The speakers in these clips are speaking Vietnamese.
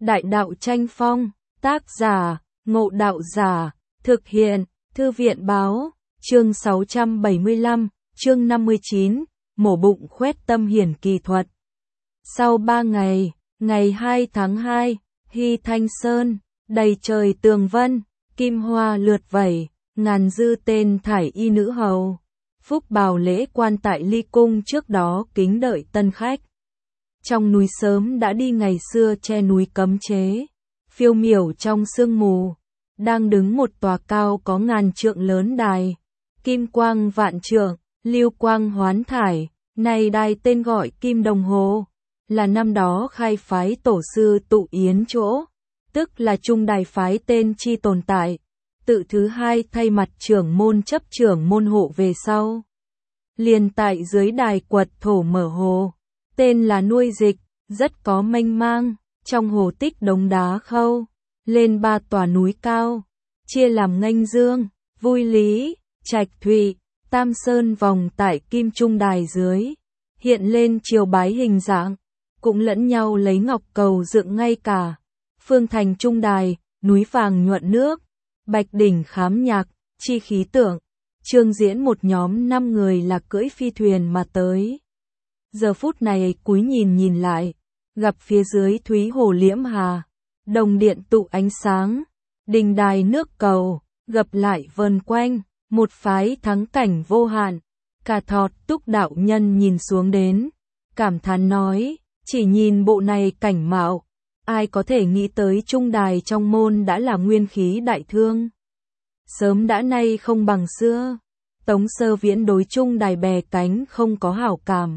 Đại đạo tranh phong, tác giả, Ngộ Đạo Giả, thực hiện, Thư viện báo, chương 675, chương 59, mổ bụng khoét tâm hiển kỳ thuật. Sau 3 ngày, ngày 2 tháng 2, Hy Thanh Sơn, đầy trời tường vân, kim hoa lượt vẩy, ngàn dư tên thải y nữ hầu. Phúc bào lễ quan tại Ly Cung trước đó kính đợi tân khách. Trong núi sớm đã đi ngày xưa che núi cấm chế, phiêu miểu trong sương mù, đang đứng một tòa cao có ngàn trượng lớn đài, kim quang vạn trượng, lưu quang hoán thải, này đài tên gọi Kim Đồng Hồ, là năm đó khai phái tổ sư tụ yến chỗ, tức là trung đài phái tên chi tồn tại, tự thứ hai thay mặt trưởng môn chấp trưởng môn hộ về sau. Liền tại dưới đài quật thổ mở hồ, tên là Nuôi Dịch, rất có mênh mang, trong hồ tích đống đá khâu, lên 3 tòa núi cao, chia làm Nghênh Dương, Vui Lý, Trạch Thụy, Tam Sơn vòng tại kim trung đài dưới, hiện lên triều bái hình dạng, cũng lẫn nhau lấy ngọc cầu dựng ngay cả. Phương thành trung đài, núi vàng nhuận nước, bạch đỉnh khám nhạc, chi khí tượng. Trương Diễn một nhóm 5 người là cưỡi phi thuyền mà tới. Giờ phút này cúi nhìn lại, gặp phía dưới thúy hồ liễm hà, đồng điện tụ ánh sáng, đình đài nước cầu, gập lại vần quanh, một phái thắng cảnh vô hạn. Cả Thọt Túc đạo nhân nhìn xuống đến, cảm thán nói, chỉ nhìn bộ này cảnh mạo, ai có thể nghĩ tới trung đài trong môn đã là nguyên khí đại thương. Sớm đã nay không bằng xưa, Tống Sơ Viễn đối trung đài bè cánh không có hảo cảm.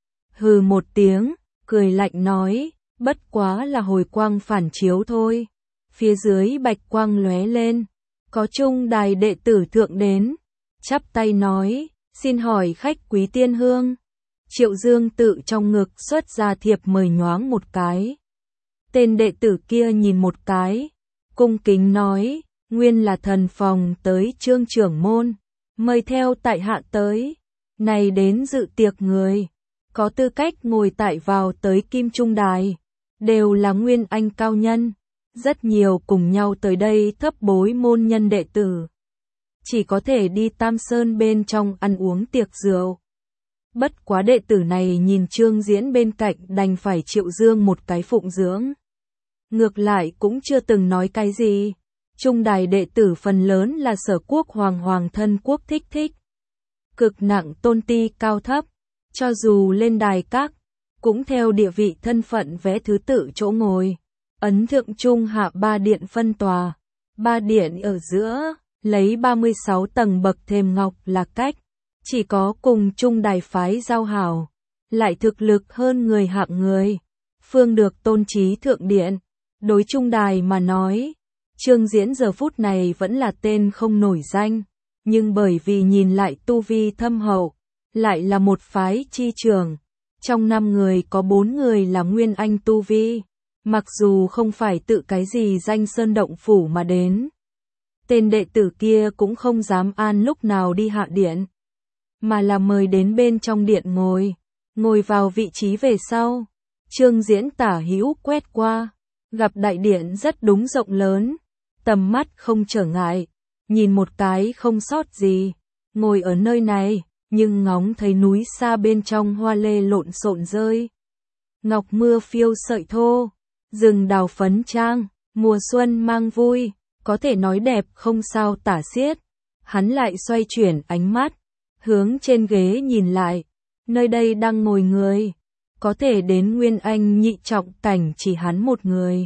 Hừ một tiếng, cười lạnh nói, bất quá là hồi quang phản chiếu thôi. Phía dưới bạch quang lóe lên, có trung đài đệ tử thượng đến, chắp tay nói, xin hỏi khách quý tiên hương. Triệu Dương tự trong ngực xuất ra thiệp mời nhoáng một cái. Tên đệ tử kia nhìn một cái, cung kính nói, nguyên là thần phòng tới Trương trưởng môn, mời theo tại hạ tới. Này đến dự tiệc người, có tư cách ngồi tại vào tới kim trung đài, đều là nguyên anh cao nhân, rất nhiều cùng nhau tới đây thấp bối môn nhân đệ tử. Chỉ có thể đi Tam Sơn bên trong ăn uống tiệc rượu. Bất quá đệ tử này nhìn Trương Diễn bên cạnh đành phải Triệu Dương một cái phụng dưỡng. Ngược lại cũng chưa từng nói cái gì. Trung đài đệ tử phần lớn là Sở Quốc hoàng thân quốc thích. Cực nặng tôn ti cao thấp. Cho dù lên đài các, cũng theo địa vị thân phận vẽ thứ tự chỗ ngồi. Ấn thượng trung hạ 3 điện phân tòa. 3 điện ở giữa, lấy 36 tầng bậc thềm ngọc là cách. Chỉ có cùng trung đài phái giao hảo, lại thực lực hơn người hạng người, phương được tôn trí thượng điện. Đối trung đài mà nói, Trương Diễn giờ phút này vẫn là tên không nổi danh, nhưng bởi vì nhìn lại tu vi thâm hậu, lại là một phái chi trường. Trong 5 người có 4 người là nguyên anh tu vi, mặc dù không phải tự cái gì danh sơn động phủ mà đến. Tên đệ tử kia cũng không dám an lúc nào đi hạ điện, mà là mời đến bên trong điện ngồi vào vị trí về sau. Trương Diễn tả hữu quét qua, gặp đại điện rất đúng rộng lớn, tầm mắt không trở ngại, nhìn một cái không sót gì, ngồi ở nơi này, nhưng ngóng thấy núi xa bên trong hoa lê lộn xộn rơi. Ngọc mưa phiêu sợi thô, rừng đào phấn trang, mùa xuân mang vui, có thể nói đẹp không sao tả xiết. Hắn lại xoay chuyển ánh mắt, hướng trên ghế nhìn lại, nơi đây đang ngồi người, có thể đến nguyên anh nhị trọng cảnh chỉ hắn một người.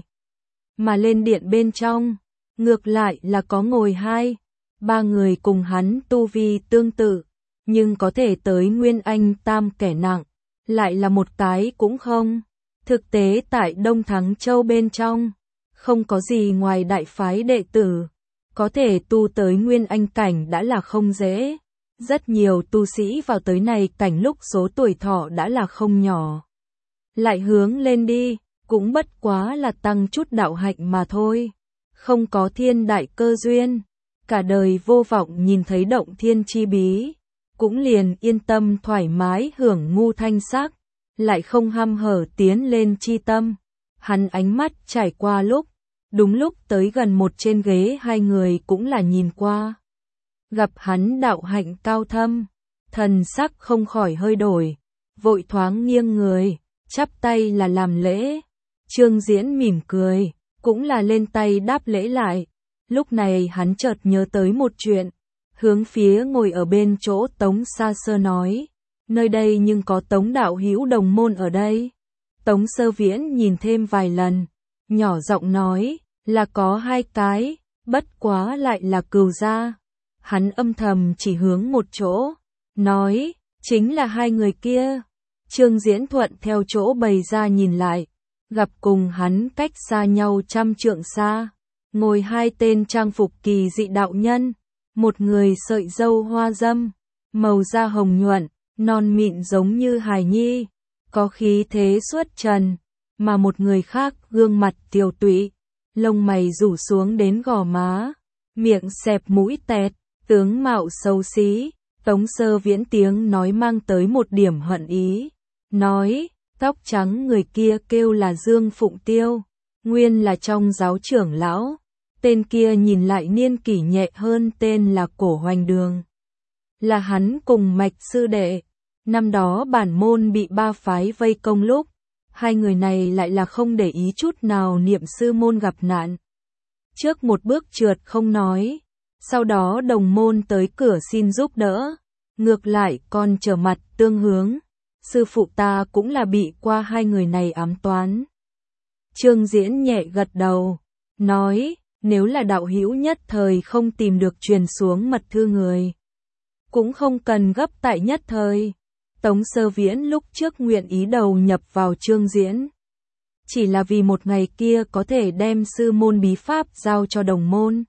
Mà lên điện bên trong, ngược lại là có ngồi 2, 3 người cùng hắn tu vi tương tự, nhưng có thể tới nguyên anh tam kẻ nặng, lại là một cái cũng không. Thực tế tại Đông Thắng Châu bên trong, không có gì ngoài đại phái đệ tử, có thể tu tới nguyên anh cảnh đã là không dễ. Rất nhiều tu sĩ vào tới này cảnh lúc số tuổi thọ đã là không nhỏ. Lại hướng lên đi, cũng bất quá là tăng chút đạo hạnh mà thôi. Không có thiên đại cơ duyên, cả đời vô vọng nhìn thấy động thiên chi bí, cũng liền yên tâm thoải mái hưởng ngu thanh sắc, lại không hăm hở tiến lên chi tâm. Hắn ánh mắt trải qua đúng lúc tới gần một trên ghế hai người cũng là nhìn qua. Gặp hắn đạo hạnh cao thâm, thần sắc không khỏi hơi đổi, vội thoáng nghiêng người, chắp tay là làm lễ. Trương Diễn mỉm cười, cũng là lên tay đáp lễ lại. Lúc này hắn chợt nhớ tới một chuyện, hướng phía ngồi ở bên chỗ Tống Sa Sơ nói, nơi đây nhưng có Tống đạo hữu đồng môn ở đây. Tống Sơ Viễn nhìn thêm vài lần, nhỏ giọng nói, là có 2 cái, bất quá lại là Cừu gia. Hắn âm thầm chỉ hướng một chỗ, nói, chính là 2 người kia. Trương Diễn thuận theo chỗ bày ra nhìn lại, gặp cùng hắn cách xa nhau 100 trượng xa, ngồi 2 tên trang phục kỳ dị đạo nhân, một người sợi râu hoa dâm, màu da hồng nhuận, non mịn giống như hài nhi, có khí thế xuất trần, mà một người khác gương mặt tiều tụy, lông mày rủ xuống đến gò má, miệng xẹp mũi tẹt, tướng mạo xấu xí. Tống Sơ Viễn tiếng nói mang tới một điểm hận ý, nói, tóc trắng người kia kêu là Dương Phụng Tiêu, nguyên là trong giáo trưởng lão, tên kia nhìn lại niên kỷ nhẹ hơn tên là Cổ Hoành Đường. Là hắn cùng mạch sư đệ, năm đó bản môn bị 3 phái vây công lúc, 2 người này lại là không để ý chút nào niệm sư môn gặp nạn. Trước một bước trượt không nói, sau đó đồng môn tới cửa xin giúp đỡ, ngược lại còn trở mặt tương hướng. Sư phụ ta cũng là bị qua 2 người này ám toán. Trương Diễn nhẹ gật đầu, nói, nếu là đạo hữu nhất thời không tìm được truyền xuống mật thư người, cũng không cần gấp tại nhất thời. Tống Sơ Viễn lúc trước nguyện ý đầu nhập vào Trương Diễn, chỉ là vì một ngày kia có thể đem sư môn bí pháp giao cho đồng môn,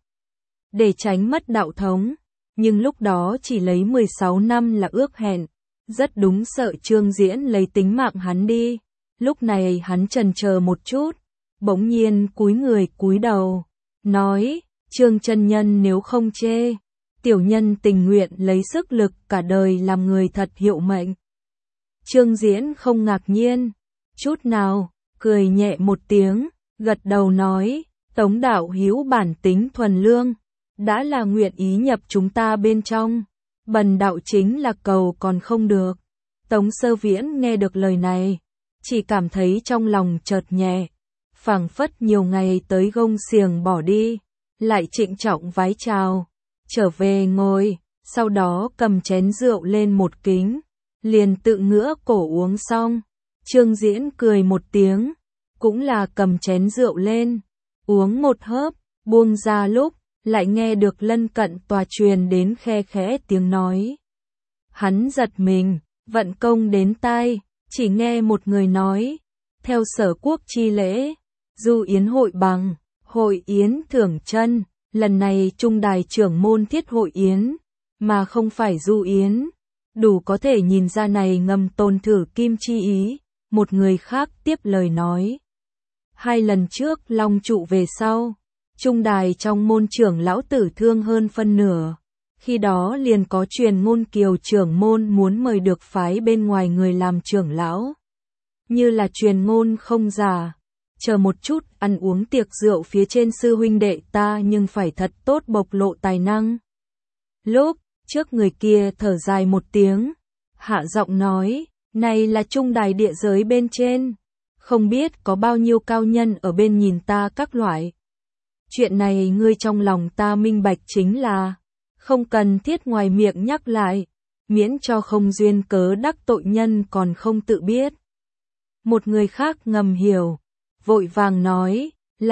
để tránh mất đạo thống, nhưng lúc đó chỉ lấy 16 năm là ước hẹn, rất đúng sợ Trương Diễn lấy tính mạng hắn đi. Lúc này hắn chần chờ một chút, bỗng nhiên cúi người cúi đầu, nói, Trương chân nhân nếu không chê, tiểu nhân tình nguyện lấy sức lực cả đời làm người thật hiệu mệnh. Trương Diễn không ngạc nhiên chút nào, cười nhẹ một tiếng, gật đầu nói, Tống đạo hữu bản tính thuần lương, đã là nguyện ý nhập chúng ta bên trong, bần đạo chính là cầu còn không được. Tống Sơ Viễn nghe được lời này, chỉ cảm thấy trong lòng chợt nhẹ, phảng phất nhiều ngày tới gông xiềng bỏ đi, lại trịnh trọng vái chào, trở về ngồi, sau đó cầm chén rượu lên một kính, liền tự ngửa cổ uống xong. Trương Diễn cười một tiếng, cũng là cầm chén rượu lên, uống một hớp, buông ra lúc, lại nghe được lân cận tòa truyền đến khe khẽ tiếng nói. Hắn giật mình, vận công đến tai, chỉ nghe một người nói, theo sở quốc chi lễ, du yến hội bằng, hội yến thưởng chân, lần này trung đài trưởng môn thiết hội yến, mà không phải du yến, đủ có thể nhìn ra này ngầm tồn thử kim chi ý. Một người khác tiếp lời nói, 2 lần trước long trụ về sau, trung đài trong môn trưởng lão tử thương hơn phân nửa, khi đó liền có truyền ngôn Kiều trưởng môn muốn mời được phái bên ngoài người làm trưởng lão. Như là truyền ngôn không giả, chờ một chút ăn uống tiệc rượu phía trên sư huynh đệ ta nhưng phải thật tốt bộc lộ tài năng. Lúc trước người kia thở dài một tiếng, hạ giọng nói, này là trung đài địa giới bên trên, không biết có bao nhiêu cao nhân ở bên nhìn ta các loại. Chuyện này ngươi trong lòng ta minh bạch chính là, không cần thiết ngoài miệng nhắc lại, miễn cho không duyên cớ đắc tội nhân còn không tự biết. Một người khác ngầm hiểu, vội vàng nói,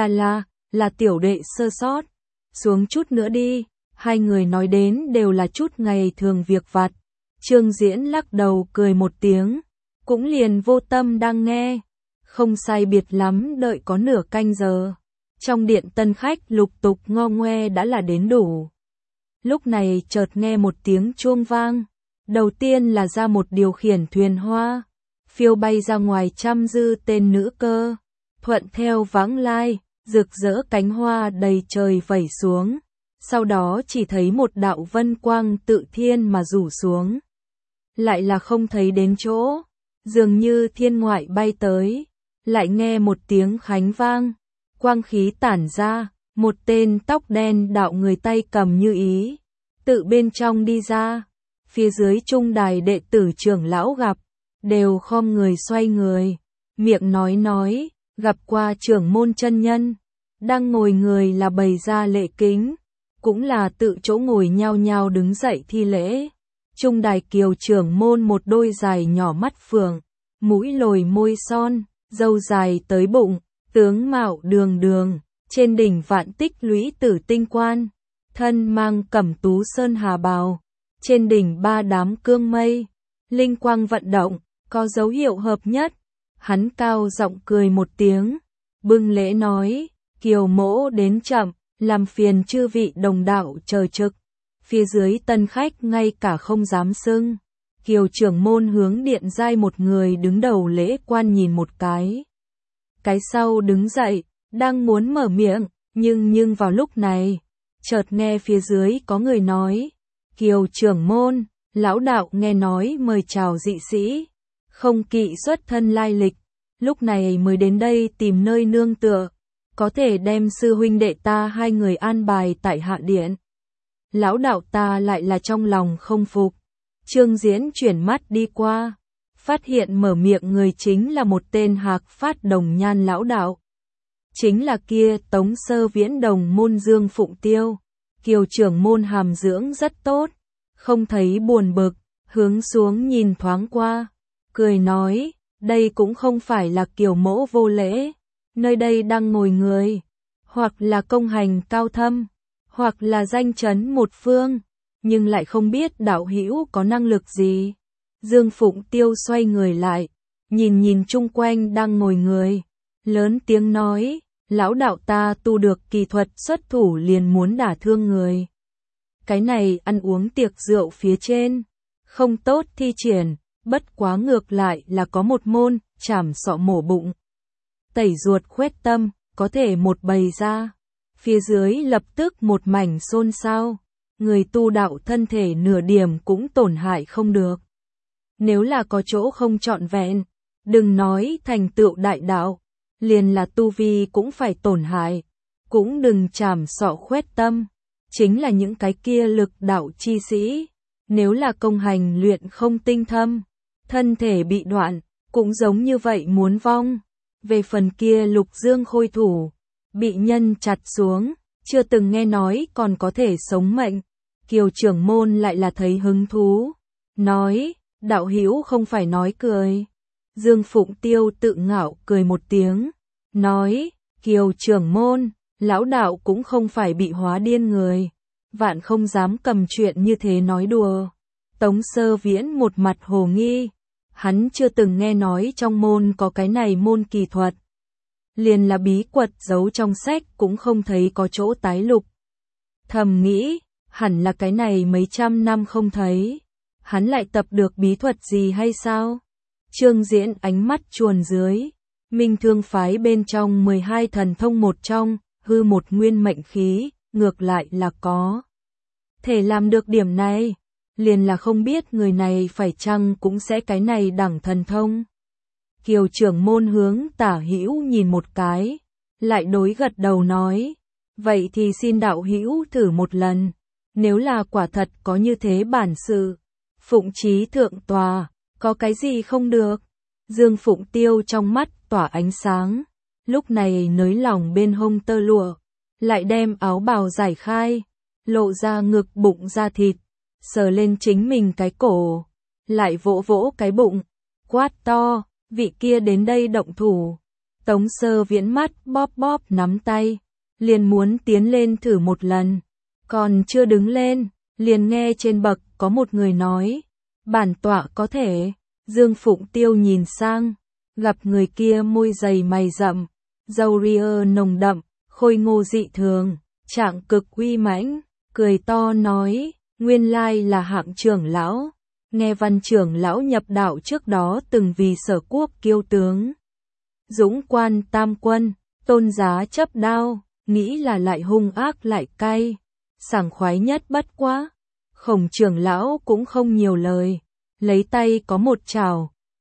là tiểu đệ sơ sót, xuống chút nữa đi. 2 người nói đến đều là chút ngày thường việc vặt. Trương Diễn lắc đầu cười một tiếng, cũng liền vô tâm đang nghe. Không sai biệt lắm đợi có nửa canh giờ, trong điện tân khách lục tục ngo ngoe đã là đến đủ. Lúc này chợt nghe một tiếng chuông vang, đầu tiên là ra một điều khiển thuyền hoa, phiêu bay ra ngoài 100 dư tên nữ cơ, thuận theo vãng lai, rực rỡ cánh hoa đầy trời vẩy xuống, sau đó chỉ thấy một đạo vân quang tự thiên mà rủ xuống. Lại là không thấy đến chỗ, dường như thiên ngoại bay tới, lại nghe một tiếng khánh vang, quang khí tản ra, một tên tóc đen đạo người tay cầm như ý, tự bên trong đi ra. Phía dưới trung đài đệ tử trưởng lão gặp, đều khom người xoay người, miệng nói, gặp qua trưởng môn chân nhân. Đang ngồi người là bày ra lễ kính, cũng là tự chỗ ngồi nhao nhao đứng dậy thi lễ. Trung đài kiều trưởng môn một đôi dài nhỏ mắt phượng, mũi lồi môi son, râu dài tới bụng, tướng mạo đường đường, trên đỉnh vạn tích lũy tử tinh quan, thân mang cẩm tú sơn hà bào, trên đỉnh ba đám cương mây, linh quang vận động, có dấu hiệu hợp nhất. Hắn cao giọng cười một tiếng, bưng lễ nói, kiều mỗ đến chậm, làm phiền chư vị đồng đạo chờ trực. Phía dưới tân khách ngay cả không dám xưng. Kiều trưởng môn hướng điện giai một người đứng đầu lễ quan nhìn một cái. Cái sau đứng dậy, đang muốn mở miệng, nhưng vào lúc này, chợt nghe phía dưới có người nói, Kiều trưởng môn, lão đạo nghe nói mời chào dị sĩ, không kỵ xuất thân lai lịch, lúc này mới đến đây tìm nơi nương tựa, có thể đem sư huynh đệ ta hai người an bài tại hạ điện. Lão đạo ta lại là trong lòng không phục. Trương Diễn chuyển mắt đi qua, phát hiện mở miệng người chính là một tên hạc phát đồng nhan lão đạo. Chính là kia Tống Sơ Viễn đồng môn Dương Phụng Tiêu. Kiều trưởng môn hàm dưỡng rất tốt, không thấy buồn bực, hướng xuống nhìn thoáng qua, cười nói, đây cũng không phải là Kiều mỗ vô lễ, nơi đây đang ngồi người, hoặc là công hành cao thâm, hoặc là danh chấn một phương, nhưng lại không biết đạo hữu có năng lực gì. Dương Phụng Tiêu xoay người lại, nhìn chung quanh đang ngồi người, lớn tiếng nói, lão đạo ta tu được kỳ thuật xuất thủ liền muốn đả thương người. Cái này ăn uống tiệc rượu phía trên, không tốt thi triển, bất quá ngược lại là có một môn, chảm sọ mổ bụng, tẩy ruột khuét tâm, có thể một bày ra. Phía dưới lập tức một mảnh xôn xao, người tu đạo thân thể nửa điểm cũng tổn hại không được. Nếu là có chỗ không trọn vẹn, đừng nói thành tựu đại đạo, liền là tu vi cũng phải tổn hại, cũng đừng chảm sọ khuét tâm, chính là những cái kia lực đạo chi sĩ, nếu là công hành luyện không tinh thâm, thân thể bị đoạn, cũng giống như vậy muốn vong. Về phần kia Lục Dương khôi thủ, bị nhân chặt xuống, chưa từng nghe nói còn có thể sống mệnh. Kiều trưởng môn lại là thấy hứng thú, nói, đạo hữu không phải nói cười. Dương Phụng Tiêu tự ngạo cười một tiếng, nói, Kiều trưởng môn, lão đạo cũng không phải bị hóa điên người, vạn không dám cầm chuyện như thế nói đùa. Tống Sơ Viễn một mặt hồ nghi, hắn chưa từng nghe nói trong môn có cái này môn kỳ thuật. Liền là bí quật giấu trong sách cũng không thấy có chỗ tái lục. Thầm nghĩ, hẳn là cái này mấy trăm năm không thấy, hắn lại tập được bí thuật gì hay sao? Trương Diễn ánh mắt chuồn dưới, Minh Thương phái bên trong 12 thần thông một trong, hư một nguyên mệnh khí, ngược lại là có thể làm được điểm này, liền là không biết người này phải chăng cũng sẽ cái này đẳng thần thông. Kiều trưởng môn hướng Tả Hữu nhìn một cái, lại đối gật đầu nói, vậy thì xin đạo hữu thử một lần, nếu là quả thật có như thế bản sự, phụng chí thượng tòa, có cái gì không được. Dương Phụng Tiêu trong mắt tỏa ánh sáng, lúc này nới lỏng bên hông tơ lụa, lại đem áo bào giải khai, lộ ra ngực bụng da thịt, sờ lên chính mình cái cổ, lại vỗ vỗ cái bụng, quát to, vị kia đến đây động thủ. Tống Sơ Viễn mắt bóp nắm tay, liền muốn tiến lên thử một lần, còn chưa đứng lên, liền nghe trên bậc có một người nói, bản tọa có thể. Dương Phụng Tiêu nhìn sang, gặp người kia môi dày mày rậm, râu ria nồng đậm, khôi ngô dị thường, trạng cực uy mãnh, cười to nói, nguyên lai là Hạng trưởng lão. Nghe Văn trưởng lão nhập đạo trước đó từng vì Sở Quốc kiêu tướng, dũng quan tam quân, tôn giá chấp đao, nghĩ là lại hung ác lại cay, sảng khoái nhất bất quá. Khổng trưởng lão cũng không nhiều lời, lấy tay có một chảo,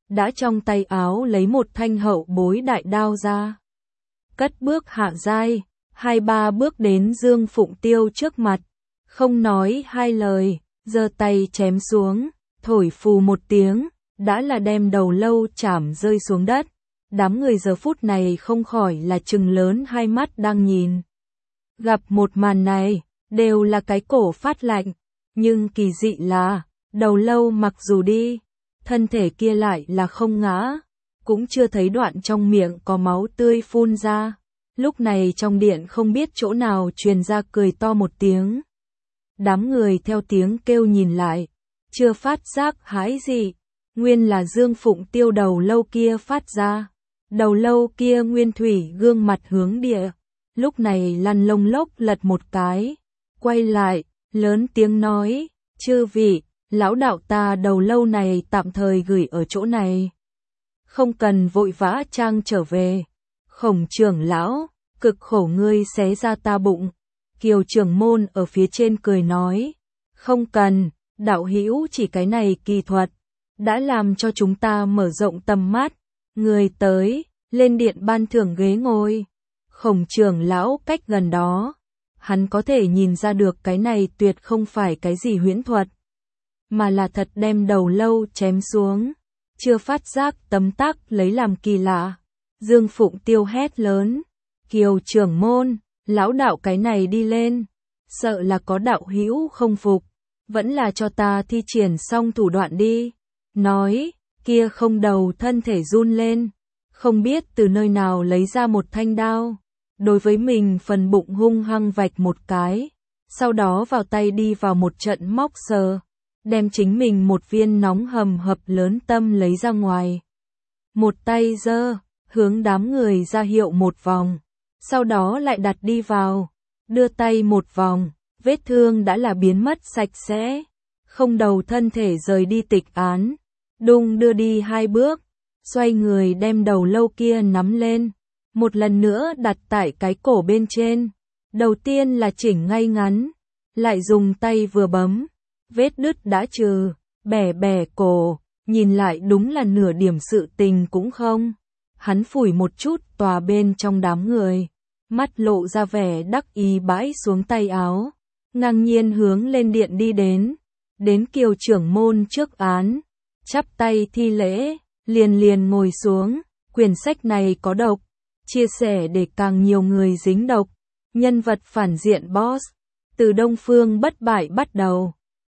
đã trong tay áo lấy một thanh hậu bối đại đao ra. Cất bước hạ giai, 2-3 bước đến Dương Phụng Tiêu trước mặt, không nói hai lời, giơ tay chém xuống, thổi phù một tiếng, đã là đem đầu lâu chảm rơi xuống đất. Đám người giờ phút này không khỏi là trừng lớn hai mắt đang nhìn. Gặp một màn này, đều là cái cổ phát lạnh, nhưng kỳ dị là, đầu lâu mặc dù đi, thân thể kia lại là không ngã, cũng chưa thấy đoạn trong miệng có máu tươi phun ra. Lúc này trong điện không biết chỗ nào truyền ra cười to một tiếng. Đám người theo tiếng kêu nhìn lại, chưa phát giác hãi gì, nguyên là Dương Phụng Tiêu đầu lâu kia phát ra. Đầu lâu kia nguyên thủy gương mặt hướng địa, lúc này lăn lông lốc lật một cái, quay lại, lớn tiếng nói, chư vị, lão đạo ta đầu lâu này tạm thời gửi ở chỗ này. Không cần vội vã trang trở về. Khổng trưởng lão, cực khổ ngươi xé ra ta bụng. Kiều trưởng môn ở phía trên cười nói, không cần, đạo hữu chỉ cái này kỳ thuật, đã làm cho chúng ta mở rộng tầm mắt. Người tới, lên điện ban thưởng ghế ngồi. Khổng trưởng lão cách gần đó, hắn có thể nhìn ra được cái này tuyệt không phải cái gì huyễn thuật, mà là thật đem đầu lâu chém xuống. Chưa phát giác tấm tắc lấy làm kỳ lạ. Dương Phụng Tiêu hét lớn, Kiều trưởng môn, lão đạo cái này đi lên, sợ là có đạo hữu không phục, vẫn là cho ta thi triển xong thủ đoạn đi. Nói, kia không đầu thân thể run lên, không biết từ nơi nào lấy ra một thanh đao, đối với mình phần bụng hung hăng vạch một cái, sau đó vào tay đi vào một trận móc sờ, đem chính mình một viên nóng hầm hập lớn tâm lấy ra ngoài. Một tay giơ, hướng đám người ra hiệu một vòng, sau đó lại đặt đi vào, đưa tay một vòng, vết thương đã là biến mất sạch sẽ, không đầu thân thể rời đi tịch án, đung đưa đi 2 bước, xoay người đem đầu lâu kia nắm lên, một lần nữa đặt tại cái cổ bên trên, đầu tiên là chỉnh ngay ngắn, lại dùng tay vừa bấm, vết đứt đã trừ, bẻ bẻ cổ, nhìn lại đúng là nửa điểm sự tình cũng không. Hắn phủi một chút tòa bên trong đám người, mắt lộ ra vẻ đắc ý bãi xuống tay áo, ngang nhiên hướng lên điện đi đến Kiều trưởng môn trước án, chắp tay thi lễ, liền ngồi xuống, quyển sách này có độc, chia sẻ để càng nhiều người dính độc, nhân vật phản diện boss, từ Đông Phương bất bại bắt đầu.